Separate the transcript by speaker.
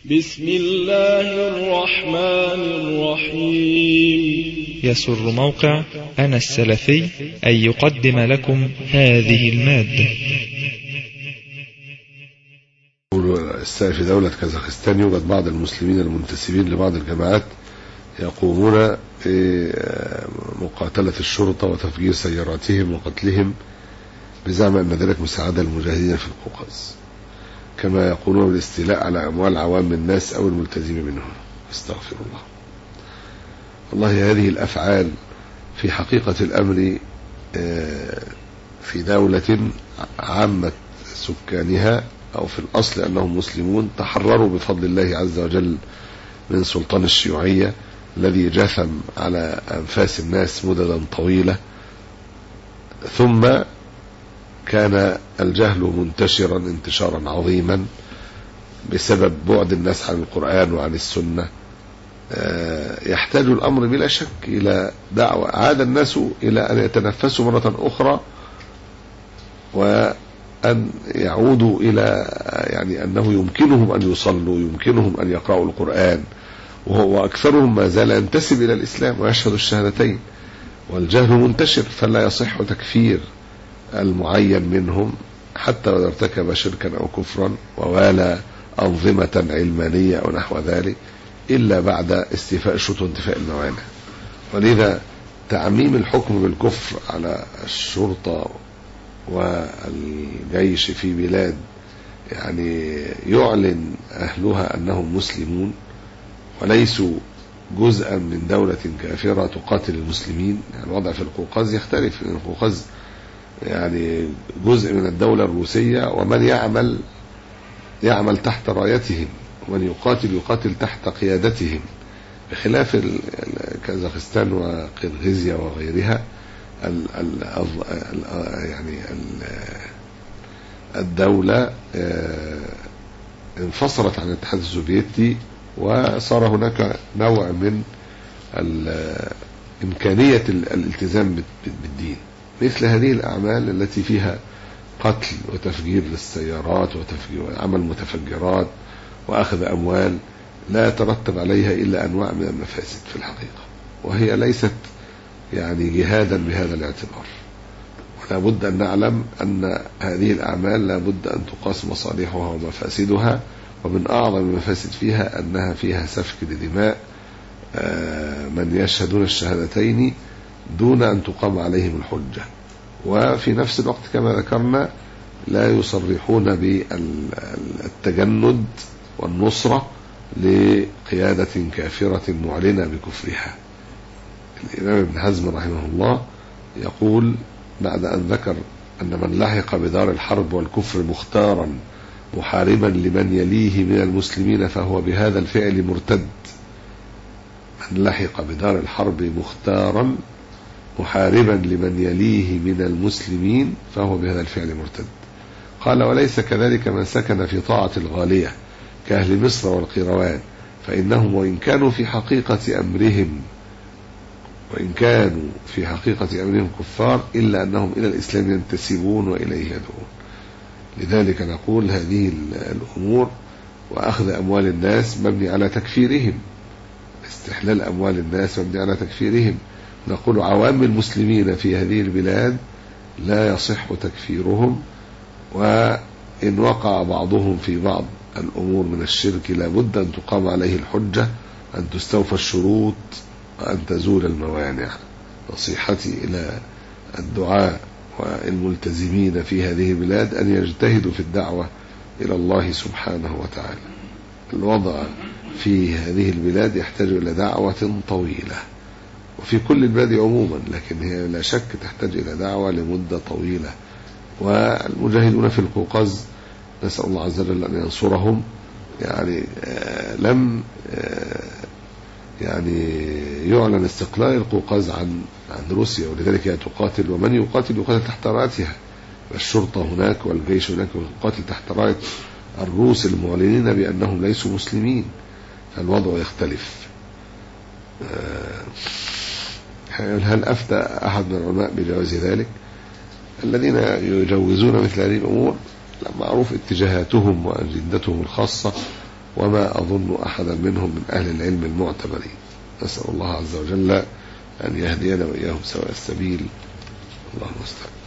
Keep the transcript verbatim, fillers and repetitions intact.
Speaker 1: بسم الله الرحمن الرحيم.
Speaker 2: يسر موقع أنا السلفي أن يقدم لكم هذه المادة.
Speaker 3: في دولة كازاخستان يوجد بعض المسلمين المنتسبين لبعض الجماعات يقومون بمقاتلة الشرطة وتفجير سياراتهم وقتلهم بزعم أن ذلك مساعدة للمجاهدين في القوقاز، كما يقولون بالاستيلاء على أموال عوام الناس أو الملتزمين منهم. استغفر الله. والله هذه الأفعال في حقيقة الأمر في دولة عامة سكانها أو في الأصل أنهم مسلمون تحرروا بفضل الله عز وجل من سلطان الشيوعية الذي جثم على أنفاس الناس مددا طويلة، ثم كان الجهل منتشرا انتشارا عظيما بسبب بعد الناس عن القرآن وعن السنة. يحتاج الأمر بلا شك إلى دعوة. عاد الناس إلى أن يتنفسوا مرة أخرى وأن يعودوا إلى يعني أنه يمكنهم أن يصلوا، يمكنهم أن يقرأوا القرآن، وأكثرهم ما زال ينتسب إلى الإسلام ويشهد الشهادتين، والجهل منتشر فلا يصح تكفير المعين منهم حتى لو ارتكب شركا أو كفرا ووالى أنظمة علمانية أو نحو ذلك إلا بعد استيفاء الشروط وانتفاء الموانع. ولذا تعميم الحكم بالكفر على الشرطة والجيش في بلاد يعني يعلن أهلها أنهم مسلمون وليسوا جزءا من دولة كافرة تقاتل المسلمين. يعني الوضع في القوقاز يختلف، لأن القوقاز يعني جزء من الدولة الروسية، ومن يعمل يعمل تحت رايتهم، ومن يقاتل يقاتل تحت قيادتهم، بخلاف كازاخستان وقرغيزيا وغيرها. ال ال ال يعني ال الدولة انفصلت عن الاتحاد السوفيتي وصار هناك نوع من إمكانية الالتزام بالدين. مثل هذه الأعمال التي فيها قتل وتفجير للسيارات وتفجير وعمل متفجرات وأخذ أموال لا يترتب عليها إلا أنواع من المفاسد في الحقيقة، وهي ليست يعني جهادا بهذا الاعتبار. ولا بد أن نعلم أن هذه الأعمال لا بد أن تقاس مصالحها ومفاسدها، ومن أعظم المفاسد فيها أنها فيها سفك لدماء من يشهدون الشهادتين دون أن تقام عليهم الحجة، وفي نفس الوقت كما ذكرنا لا يصرحون بالتجند والنصرة لقيادة كافرة معلنة بكفرها. الإمام ابن حزم رحمه الله يقول بعد أن ذكر أن من لحق بدار الحرب والكفر مختارا محاربا لمن يليه من المسلمين فهو بهذا الفعل مرتد. من لحق بدار الحرب مختارا محاربا لمن يليه من المسلمين فهو بهذا الفعل مرتد. قال وليس كذلك من سكن في طاعة الغالية كأهل مصر والقيروان، فإنهم وإن كانوا في حقيقة أمرهم وإن كانوا في حقيقة أمرهم كفار إلا أنهم إلى الإسلام ينتسبون وإليه يدعون. لذلك نقول هذه الأمور وأخذ أموال الناس مبني على تكفيرهم، استحلال أموال الناس مبني على تكفيرهم. نقول عوام المسلمين في هذه البلاد لا يصح تكفيرهم، وإن وقع بعضهم في بعض الأمور من الشرك لا بد أن تقام عليه الحجة، أن تستوفى الشروط وأن تزول الموانع. نصيحتي إلى الدعاء والملتزمين في هذه البلاد أن يجتهدوا في الدعوة إلى الله سبحانه وتعالى. الوضع في هذه البلاد يحتاج إلى دعوة طويلة، وفي كل البلاد عموما، لكن هي لا شك تحتاج إلى دعوة لمدة طويلة. والمجاهدون في القوقاز نسأل الله عز وجل أن ينصرهم. يعني آه لم آه يعني يعلن استقلال القوقاز عن عن روسيا، ولذلك هي تقاتل، ومن يقاتل يقاتل تحت رايتها. الشرطة هناك والجيش هناك يقاتل تحت راية الروس المعلنين بأنهم ليسوا مسلمين، فالوضع يختلف. هل أفتى أحد من العلماء بجواز ذلك؟ الذين يجوزون مثل هذه الأمور معروف اتجاهاتهم وأجندتهم الخاصة، وما أظن أحدا منهم من أهل العلم المعتبرين. نسأل الله عز وجل أن يهدينا وإياهم سواء السبيل. الله المستعان.